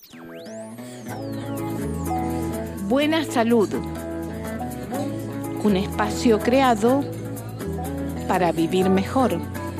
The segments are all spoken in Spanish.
Buena Salud, un espacio creado para vivir mejor.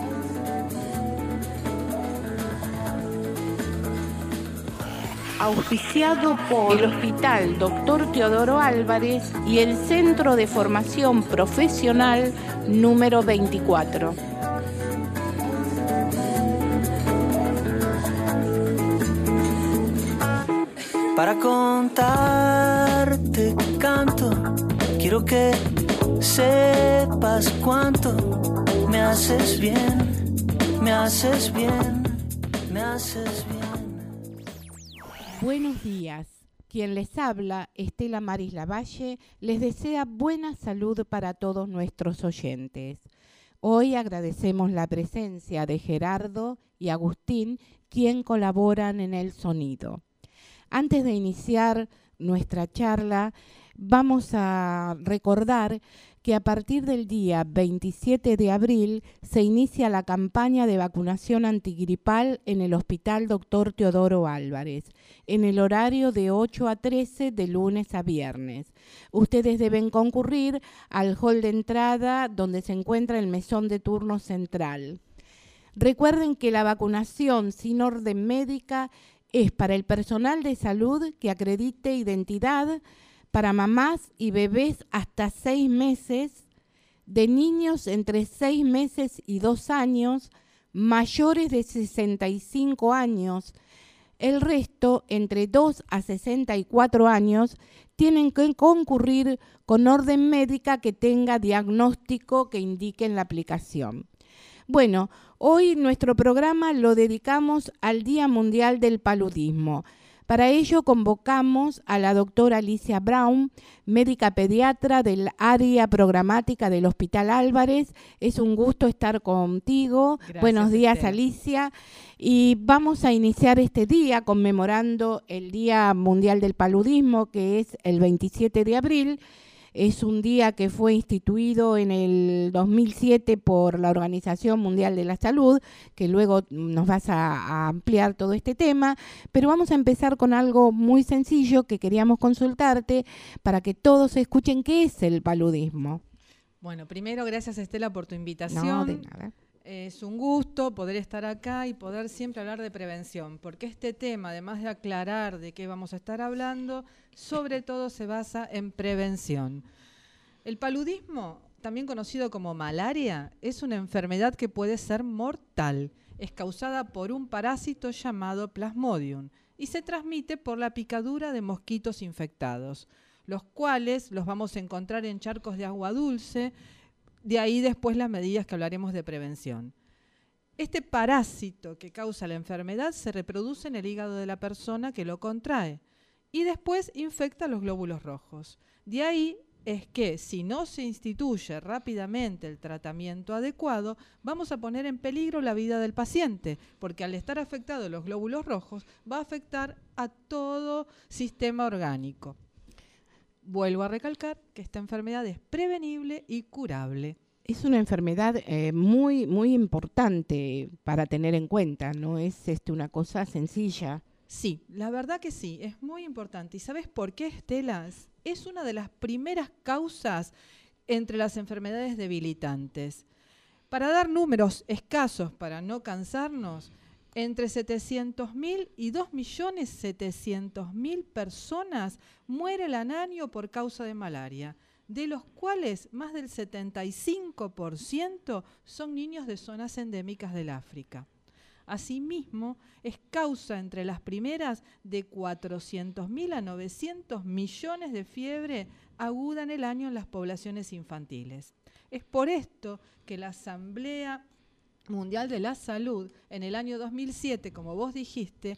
Auspiciado por el Hospital Dr. Teodoro Álvarez y el Centro de Formación Profesional número 24. Para contarte canto, quiero que sepas cuánto me haces bien, me haces bien, me haces bien. Buenos días. Quien les habla, Estela Maris Lavalle, les desea buena salud para todos nuestros oyentes. Hoy agradecemos la presencia de Gerardo y Agustín, quien colaboran en el sonido. Antes de iniciar nuestra charla, vamos a recordar que a partir del día 27 de abril se inicia la campaña de vacunación antigripal en el Hospital Dr. Teodoro Álvarez, en el horario de 8 a 13 de lunes a viernes. Ustedes deben concurrir al hall de entrada donde se encuentra el mesón de turno central. Recuerden que la vacunación sin orden médica es para el personal de salud que acredite identidad para mamás y bebés hasta 6 meses, de niños entre 6 meses y 2 años, mayores de 65 años. El resto, entre 2 a 64 años, tienen que concurrir con orden médica que tenga diagnóstico que indique en la aplicación. Bueno, hoy nuestro programa lo dedicamos al Día Mundial del Paludismo. Para ello convocamos a la doctora Alicia Brown, médica pediatra del área programática del Hospital Álvarez. Es un gusto estar contigo. Gracias, buenos días, Estela. Alicia. Y vamos a iniciar este día conmemorando el Día Mundial del Paludismo, que es el 27 de abril. Es un día que fue instituido en el 2007 por la Organización Mundial de la Salud, que luego nos vas a ampliar todo este tema, pero vamos a empezar con algo muy sencillo que queríamos consultarte para que todos escuchen qué es el paludismo. Bueno, primero, gracias Estela por tu invitación. No, de nada. Es un gusto poder estar acá y poder siempre hablar de prevención, porque este tema, además de aclarar de qué vamos a estar hablando, sobre todo se basa en prevención. El paludismo, también conocido como malaria, es una enfermedad que puede ser mortal. Es causada por un parásito llamado Plasmodium y se transmite por la picadura de mosquitos infectados, los cuales los vamos a encontrar en charcos de agua dulce. De ahí después las medidas que hablaremos de prevención. Este parásito que causa la enfermedad se reproduce en el hígado de la persona que lo contrae y después infecta los glóbulos rojos. De ahí es que si no se instituye rápidamente el tratamiento adecuado, vamos a poner en peligro la vida del paciente, porque al estar afectados los glóbulos rojos va a afectar a todo sistema orgánico. Vuelvo a recalcar que esta enfermedad es prevenible y curable. Es una enfermedad muy, muy importante para tener en cuenta, no es una cosa sencilla. Sí, la verdad que sí, es muy importante. ¿Y sabes por qué, Estela? Es una de las primeras causas entre las enfermedades debilitantes. Para dar números escasos, para no cansarnos, entre 700.000 y 2.700.000 personas mueren al año por causa de malaria, de los cuales más del 75% son niños de zonas endémicas del África. Asimismo, es causa entre las primeras de 400.000 a 900 millones de fiebre aguda en el año en las poblaciones infantiles. Es por esto que la Asamblea Mundial de la Salud, en el año 2007, como vos dijiste,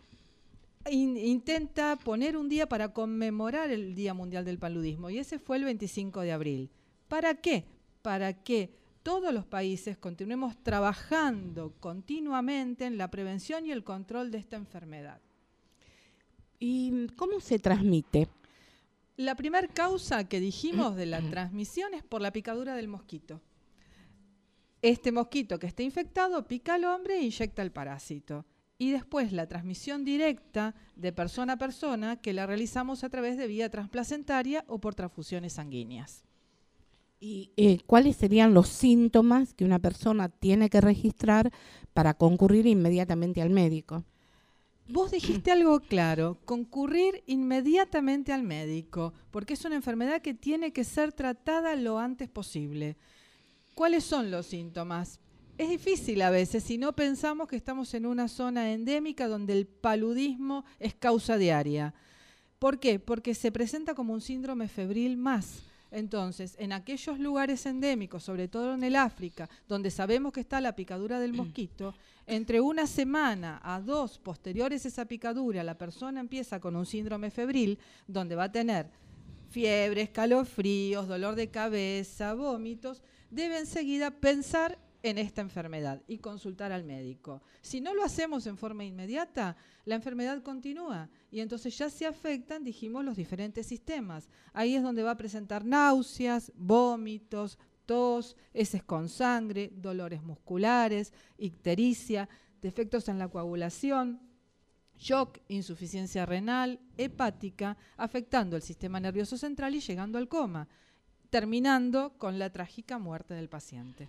intenta poner un día para conmemorar el Día Mundial del Paludismo, y ese fue el 25 de abril. ¿Para qué? Para que todos los países continuemos trabajando continuamente en la prevención y el control de esta enfermedad. ¿Y cómo se transmite? La primera causa que dijimos de la transmisión es por la picadura del mosquito. Este mosquito que está infectado pica al hombre e inyecta el parásito. y después la transmisión directa de persona a persona que la realizamos a través de vía transplacentaria o por transfusiones sanguíneas. ¿Y cuáles serían los síntomas que una persona tiene que registrar para concurrir inmediatamente al médico? Vos dijiste algo claro, concurrir inmediatamente al médico, porque es una enfermedad que tiene que ser tratada lo antes posible. ¿Cuáles son los síntomas? Es difícil a veces si no pensamos que estamos en una zona endémica donde el paludismo es causa diaria. ¿Por qué? Porque se presenta como un síndrome febril más. Entonces, en aquellos lugares endémicos, sobre todo en el África, donde sabemos que está la picadura del mosquito, entre una semana a 2 posteriores a esa picadura, la persona empieza con un síndrome febril, donde va a tener fiebre, escalofríos, dolor de cabeza, vómitos, debe enseguida pensar en esta enfermedad y consultar al médico. Si no lo hacemos en forma inmediata, la enfermedad continúa y entonces ya se afectan, dijimos, los diferentes sistemas. Ahí es donde va a presentar náuseas, vómitos, tos, heces con sangre, dolores musculares, ictericia, defectos en la coagulación, shock, insuficiencia renal, hepática, afectando el sistema nervioso central y llegando al coma, terminando con la trágica muerte del paciente.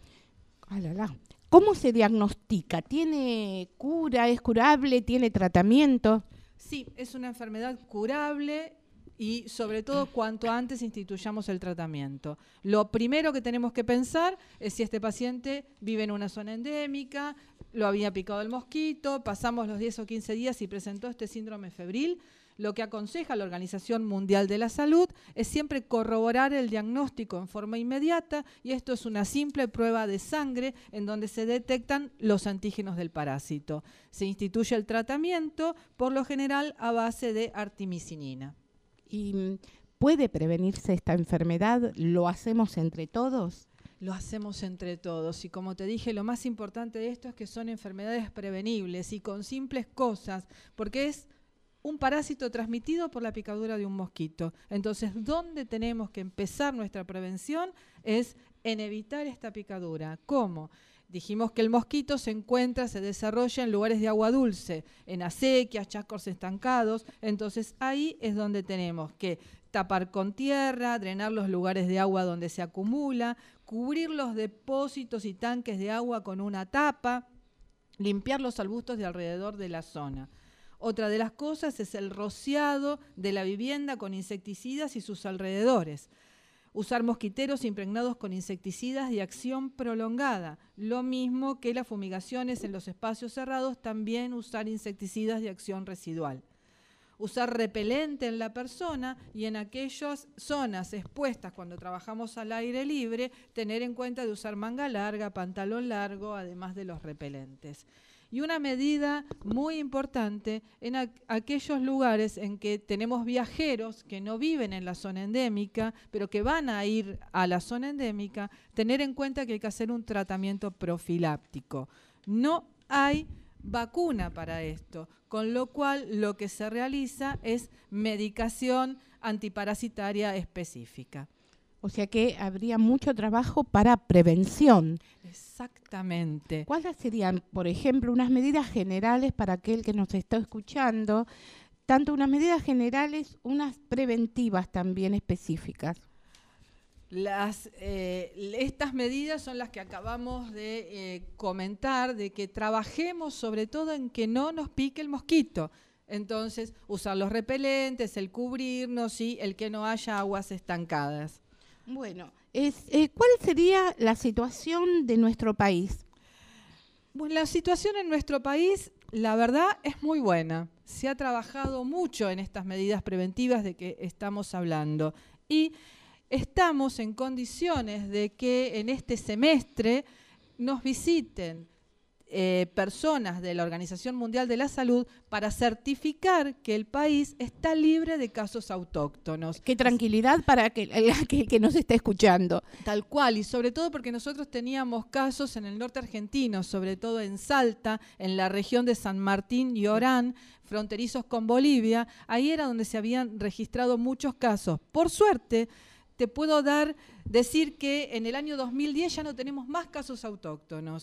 ¿Cómo se diagnostica? ¿Tiene cura? ¿Es curable? ¿Tiene tratamiento? Sí, es una enfermedad curable y sobre todo cuanto antes instituyamos el tratamiento. Lo primero que tenemos que pensar es si este paciente vive en una zona endémica, lo había picado el mosquito, pasamos los 10 o 15 días y presentó este síndrome febril. Lo que aconseja la Organización Mundial de la Salud es siempre corroborar el diagnóstico en forma inmediata y esto es una simple prueba de sangre en donde se detectan los antígenos del parásito. Se instituye el tratamiento, por lo general a base de artemisinina. ¿Y puede prevenirse esta enfermedad? ¿Lo hacemos entre todos? Lo hacemos entre todos y como te dije, lo más importante de esto es que son enfermedades prevenibles y con simples cosas, porque es un parásito transmitido por la picadura de un mosquito. Entonces, ¿dónde tenemos que empezar nuestra prevención? Es en evitar esta picadura. ¿Cómo? Dijimos que el mosquito se desarrolla en lugares de agua dulce, en acequias, charcos estancados. Entonces, ahí es donde tenemos que tapar con tierra, drenar los lugares de agua donde se acumula, cubrir los depósitos y tanques de agua con una tapa, limpiar los arbustos de alrededor de la zona. Otra de las cosas es el rociado de la vivienda con insecticidas y sus alrededores. Usar mosquiteros impregnados con insecticidas de acción prolongada. Lo mismo que las fumigaciones en los espacios cerrados, también usar insecticidas de acción residual. Usar repelente en la persona y en aquellas zonas expuestas cuando trabajamos al aire libre, tener en cuenta de usar manga larga, pantalón largo, además de los repelentes. Y una medida muy importante en aquellos lugares en que tenemos viajeros que no viven en la zona endémica, pero que van a ir a la zona endémica, tener en cuenta que hay que hacer un tratamiento profiláctico. No hay vacuna para esto, con lo cual lo que se realiza es medicación antiparasitaria específica. O sea que habría mucho trabajo para prevención. Exactamente. ¿Cuáles serían, por ejemplo, unas medidas generales para aquel que nos está escuchando? Tanto unas medidas generales, unas preventivas también específicas. Estas medidas son las que acabamos de comentar, de que trabajemos sobre todo en que no nos pique el mosquito. Entonces, usar los repelentes, el cubrirnos y el que no haya aguas estancadas. Bueno, ¿cuál sería la situación de nuestro país? Bueno, la situación en nuestro país, la verdad, es muy buena. Se ha trabajado mucho en estas medidas preventivas de que estamos hablando y estamos en condiciones de que en este semestre nos visiten personas de la Organización Mundial de la Salud para certificar que el país está libre de casos autóctonos. Qué tranquilidad para que nos esté escuchando. Tal cual, y sobre todo porque nosotros teníamos casos en el norte argentino, sobre todo en Salta, en la región de San Martín y Orán, fronterizos con Bolivia. Ahí era donde se habían registrado muchos casos. Por suerte, te puedo decir que en el año 2010 ya no tenemos más casos autóctonos.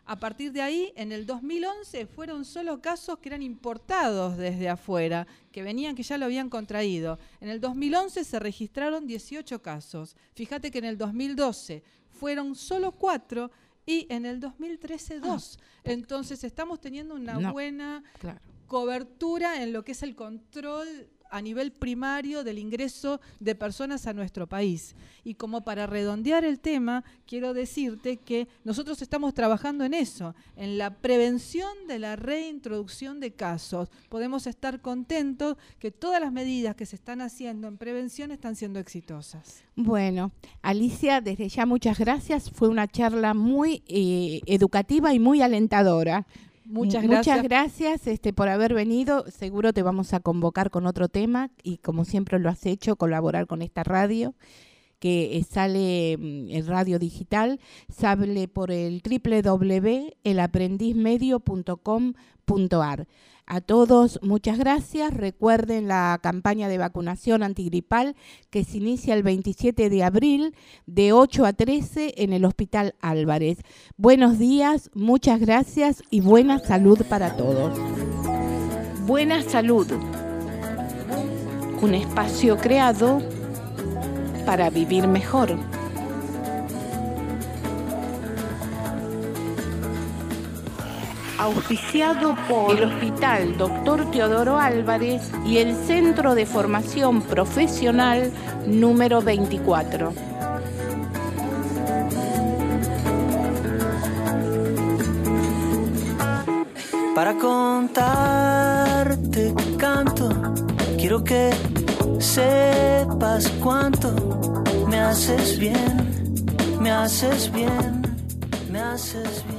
A partir de ahí, en el 2011, fueron solo casos que eran importados desde afuera, que venían, que ya lo habían contraído. En el 2011 se registraron 18 casos. Fíjate que en el 2012 fueron solo 4 y en el 2013 2. Entonces estamos teniendo una buena cobertura en lo que es el control a nivel primario del ingreso de personas a nuestro país. Y como para redondear el tema, quiero decirte que nosotros estamos trabajando en eso, en la prevención de la reintroducción de casos. Podemos estar contentos que todas las medidas que se están haciendo en prevención están siendo exitosas. Bueno, Alicia, desde ya muchas gracias. Fue una charla muy educativa y muy alentadora. Muchas gracias por haber venido. Seguro te vamos a convocar con otro tema y como siempre lo has hecho, colaborar con esta radio que sale en radio digital, sale por el www.elaprendizmedio.com.ar. A todos, muchas gracias. Recuerden la campaña de vacunación antigripal que se inicia el 27 de abril de 8 a 13 en el Hospital Álvarez. Buenos días, muchas gracias y buena salud para todos. Buena salud. Un espacio creado para vivir mejor. Auspiciado por el Hospital Dr. Teodoro Álvarez y el Centro de Formación Profesional número 24. Para contarte canto, quiero que sepas cuánto me haces bien, me haces bien, me haces bien.